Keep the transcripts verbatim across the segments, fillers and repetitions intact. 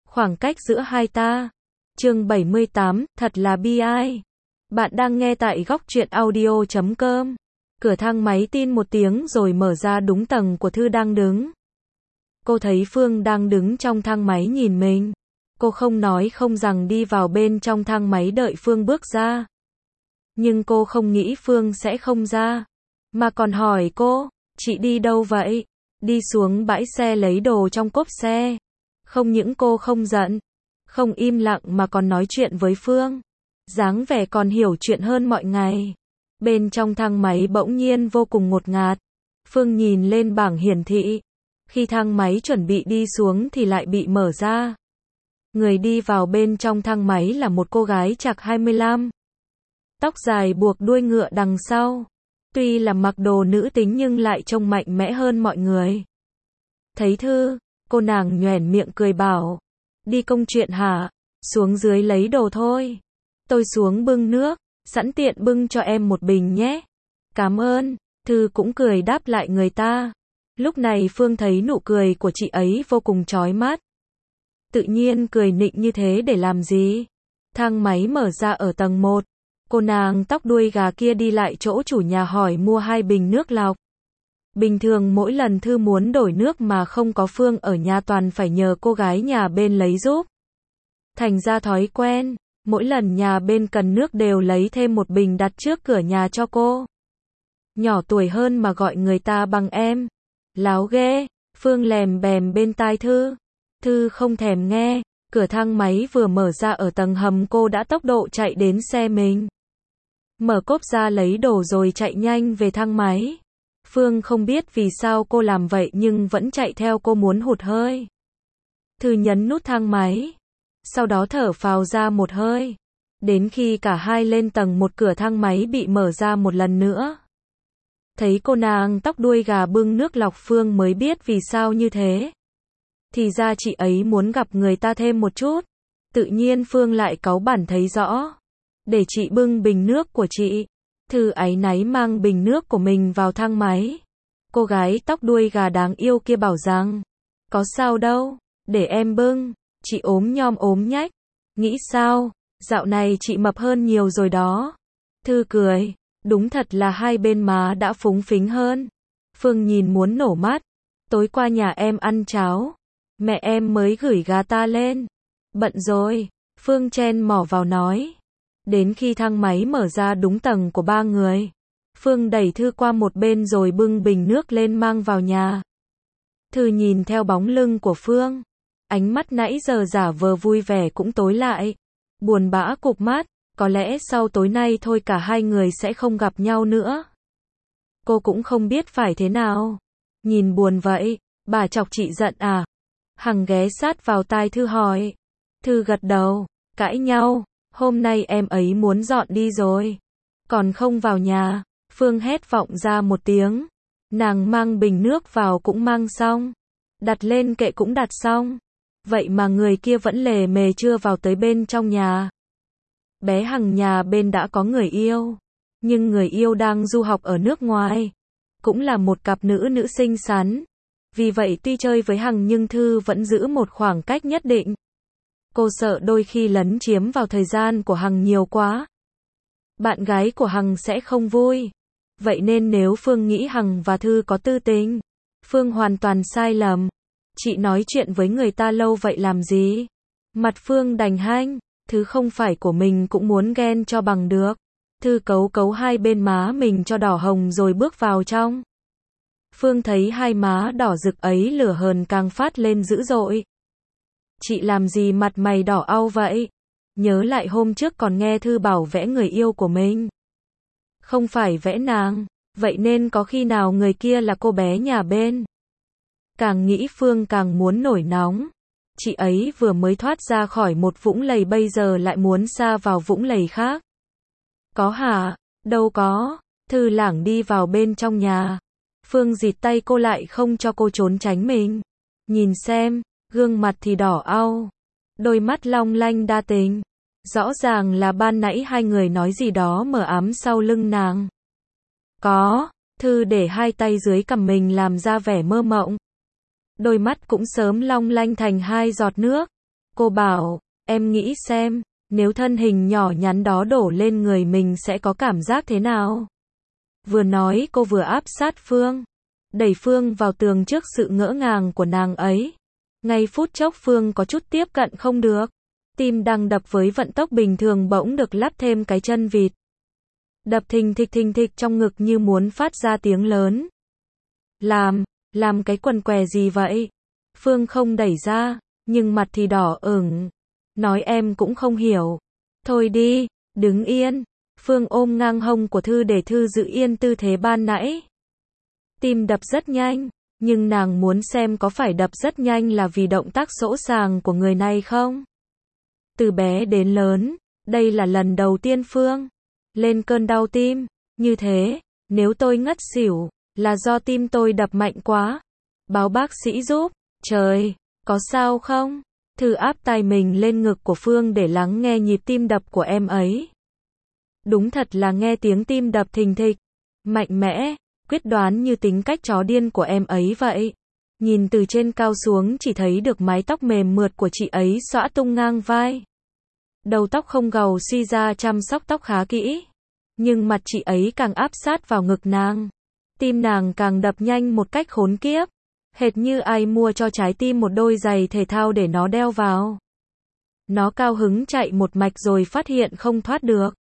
khoảng cách giữa hai ta. Chương bảy mươi tám, thật là bi ai. Bạn đang nghe tại góc truyện audio chấm com. Cửa thang máy tin một tiếng rồi mở ra, đúng tầng của Thư đang đứng. Cô thấy Phương đang đứng trong thang máy nhìn mình. Cô không nói không rằng đi vào bên trong thang máy đợi Phương bước ra. Nhưng cô không nghĩ Phương sẽ không ra, mà còn hỏi cô, chị đi đâu vậy? Đi xuống bãi xe lấy đồ trong cốp xe. Không những cô không giận, không im lặng mà còn nói chuyện với Phương. Dáng vẻ còn hiểu chuyện hơn mọi ngày. Bên trong thang máy bỗng nhiên vô cùng ngột ngạt. Phương nhìn lên bảng hiển thị. Khi thang máy chuẩn bị đi xuống thì lại bị mở ra. Người đi vào bên trong thang máy là một cô gái chạc hai mươi lăm. Tóc dài buộc đuôi ngựa đằng sau. Tuy là mặc đồ nữ tính nhưng lại trông mạnh mẽ hơn mọi người. Thấy Thư, cô nàng nhoẻn miệng cười bảo. Đi công chuyện hả? Xuống dưới lấy đồ thôi. Tôi xuống bưng nước, sẵn tiện bưng cho em một bình nhé. Cảm ơn. Thư cũng cười đáp lại người ta. Lúc này Phương thấy nụ cười của chị ấy vô cùng chói mắt. Tự nhiên cười nịnh như thế để làm gì? Thang máy mở ra ở tầng một. Cô nàng tóc đuôi gà kia đi lại chỗ chủ nhà hỏi mua hai bình nước lọc. Bình thường mỗi lần Thư muốn đổi nước mà không có Phương ở nhà toàn phải nhờ cô gái nhà bên lấy giúp. Thành ra thói quen, mỗi lần nhà bên cần nước đều lấy thêm một bình đặt trước cửa nhà cho cô. Nhỏ tuổi hơn mà gọi người ta bằng em. Láo ghê. Phương lèm bèm bên tai Thư. Thư không thèm nghe. Cửa thang máy vừa mở ra ở tầng hầm, cô đã tốc độ chạy đến xe mình. Mở cốp ra lấy đồ rồi chạy nhanh về thang máy. Phương không biết vì sao cô làm vậy nhưng vẫn chạy theo cô muốn hụt hơi. Thư nhấn nút thang máy. Sau đó thở phào ra một hơi. Đến khi cả hai lên tầng một, cửa thang máy bị mở ra một lần nữa. Thấy cô nàng tóc đuôi gà bưng nước lọc, Phương mới biết vì sao như thế. Thì ra chị ấy muốn gặp người ta thêm một chút. Tự nhiên Phương lại cáu bản thấy rõ. Để chị bưng bình nước của chị. Thư áy náy mang bình nước của mình vào thang máy. Cô gái tóc đuôi gà đáng yêu kia bảo rằng, có sao đâu, để em bưng. Chị ốm nhom ốm nhách. Nghĩ sao, dạo này chị mập hơn nhiều rồi đó. Thư cười, đúng thật là hai bên má đã phúng phính hơn. Phương nhìn muốn nổ mắt. Tối qua nhà em ăn cháo. Mẹ em mới gửi gà ta lên. Bận rồi, Phương chen mỏ vào nói. Đến khi thang máy mở ra đúng tầng của ba người, Phương đẩy Thư qua một bên rồi bưng bình nước lên mang vào nhà. Thư nhìn theo bóng lưng của Phương, ánh mắt nãy giờ giả vờ vui vẻ cũng tối lại. Buồn bã cụp mắt, có lẽ sau tối nay thôi cả hai người sẽ không gặp nhau nữa. Cô cũng không biết phải thế nào. Nhìn buồn vậy, bà chọc chị giận à? Hằng ghé sát vào tai Thư hỏi. Thư gật đầu, cãi nhau. Hôm nay em ấy muốn dọn đi rồi. Còn không vào nhà. Phương hét vọng ra một tiếng. Nàng mang bình nước vào cũng mang xong. Đặt lên kệ cũng đặt xong. Vậy mà người kia vẫn lề mề chưa vào tới bên trong nhà. Bé Hằng nhà bên đã có người yêu. Nhưng người yêu đang du học ở nước ngoài. Cũng là một cặp nữ nữ xinh xắn. Vì vậy tuy chơi với Hằng nhưng Thư vẫn giữ một khoảng cách nhất định. Cô sợ đôi khi lấn chiếm vào thời gian của Hằng nhiều quá. Bạn gái của Hằng sẽ không vui. Vậy nên nếu Phương nghĩ Hằng và Thư có tư tình, Phương hoàn toàn sai lầm. Chị nói chuyện với người ta lâu vậy làm gì? Mặt Phương đành hanh, thứ không phải của mình cũng muốn ghen cho bằng được. Thư cấu cấu hai bên má mình cho đỏ hồng rồi bước vào trong. Phương thấy hai má đỏ rực ấy lửa hờn càng phát lên dữ dội. Chị làm gì mặt mày đỏ au vậy? Nhớ lại hôm trước còn nghe Thư bảo vẽ người yêu của mình. Không phải vẽ nàng, vậy nên có khi nào người kia là cô bé nhà bên? Càng nghĩ Phương càng muốn nổi nóng. Chị ấy vừa mới thoát ra khỏi một vũng lầy bây giờ lại muốn sa vào vũng lầy khác. Có hả? Đâu có. Thư lảng đi vào bên trong nhà. Phương dịt tay cô lại không cho cô trốn tránh mình. Nhìn xem, gương mặt thì đỏ au. Đôi mắt long lanh đa tình. Rõ ràng là ban nãy hai người nói gì đó mờ ám sau lưng nàng. Có. Thư để hai tay dưới cằm mình làm ra vẻ mơ mộng. Đôi mắt cũng sớm long lanh thành hai giọt nước. Cô bảo, em nghĩ xem, nếu thân hình nhỏ nhắn đó đổ lên người mình sẽ có cảm giác thế nào? Vừa nói cô vừa áp sát Phương, đẩy Phương vào tường trước sự ngỡ ngàng của nàng ấy. Ngay phút chốc Phương có chút tiếp cận không được. Tim đang đập với vận tốc bình thường bỗng được lắp thêm cái chân vịt. Đập thình thịch thình thịch trong ngực như muốn phát ra tiếng lớn. Làm, làm cái quần què gì vậy? Phương không đẩy ra, nhưng mặt thì đỏ ửng. Nói em cũng không hiểu. Thôi đi, đứng yên. Phương ôm ngang hông của Thư để Thư giữ yên tư thế ban nãy. Tim đập rất nhanh, nhưng nàng muốn xem có phải đập rất nhanh là vì động tác sỗ sàng của người này không? Từ bé đến lớn, đây là lần đầu tiên Phương lên cơn đau tim. Như thế, nếu tôi ngất xỉu, là do tim tôi đập mạnh quá. Báo bác sĩ giúp. Trời, có sao không? Thư áp tai mình lên ngực của Phương để lắng nghe nhịp tim đập của em ấy. Đúng thật là nghe tiếng tim đập thình thịch, mạnh mẽ, quyết đoán như tính cách chó điên của em ấy vậy. Nhìn từ trên cao xuống chỉ thấy được mái tóc mềm mượt của chị ấy xõa tung ngang vai. Đầu tóc không gầu suy ra chăm sóc tóc khá kỹ. Nhưng mặt chị ấy càng áp sát vào ngực nàng. Tim nàng càng đập nhanh một cách khốn kiếp. Hệt như ai mua cho trái tim một đôi giày thể thao để nó đeo vào. Nó cao hứng chạy một mạch rồi phát hiện không thoát được.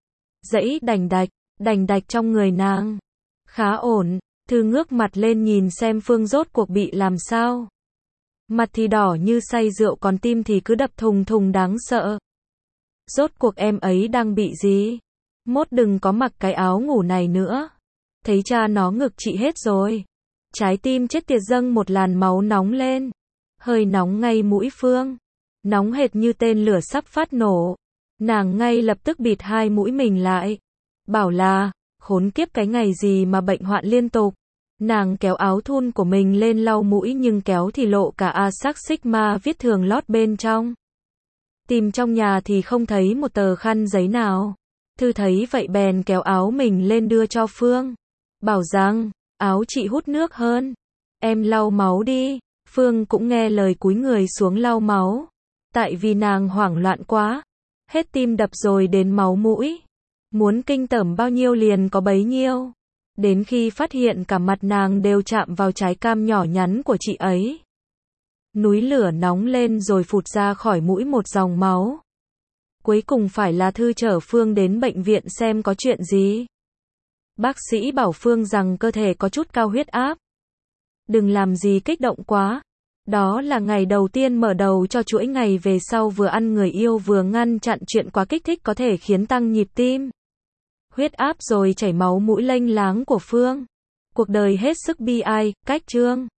Dãy đành đạch, đành đạch trong người nàng. Khá ổn, Thư ngước mặt lên nhìn xem Phương rốt cuộc bị làm sao. Mặt thì đỏ như say rượu còn tim thì cứ đập thùng thùng đáng sợ. Rốt cuộc em ấy đang bị gì? Mốt đừng có mặc cái áo ngủ này nữa. Thấy cha nó ngực chị hết rồi. Trái tim chết tiệt dâng một làn máu nóng lên. Hơi nóng ngay mũi Phương. Nóng hệt như tên lửa sắp phát nổ. Nàng ngay lập tức bịt hai mũi mình lại. Bảo là, khốn kiếp cái ngày gì mà bệnh hoạn liên tục. Nàng kéo áo thun của mình lên lau mũi nhưng kéo thì lộ cả A sắc sigma viết thường lót bên trong. Tìm trong nhà thì không thấy một tờ khăn giấy nào. Thư thấy vậy bèn kéo áo mình lên đưa cho Phương. Bảo rằng, áo chị hút nước hơn. Em lau máu đi. Phương cũng nghe lời cúi người xuống lau máu. Tại vì nàng hoảng loạn quá. Hết tim đập rồi đến máu mũi. Muốn kinh tởm bao nhiêu liền có bấy nhiêu. Đến khi phát hiện cả mặt nàng đều chạm vào trái cam nhỏ nhắn của chị ấy. Núi lửa nóng lên rồi phụt ra khỏi mũi một dòng máu. Cuối cùng phải là Thư chở Phương đến bệnh viện xem có chuyện gì. Bác sĩ bảo Phương rằng cơ thể có chút cao huyết áp. Đừng làm gì kích động quá. Đó là ngày đầu tiên mở đầu cho chuỗi ngày về sau vừa ăn người yêu vừa ngăn chặn chuyện quá kích thích có thể khiến tăng nhịp tim. Huyết áp rồi chảy máu mũi lênh láng của Phương. Cuộc đời hết sức bi ai, cách chương.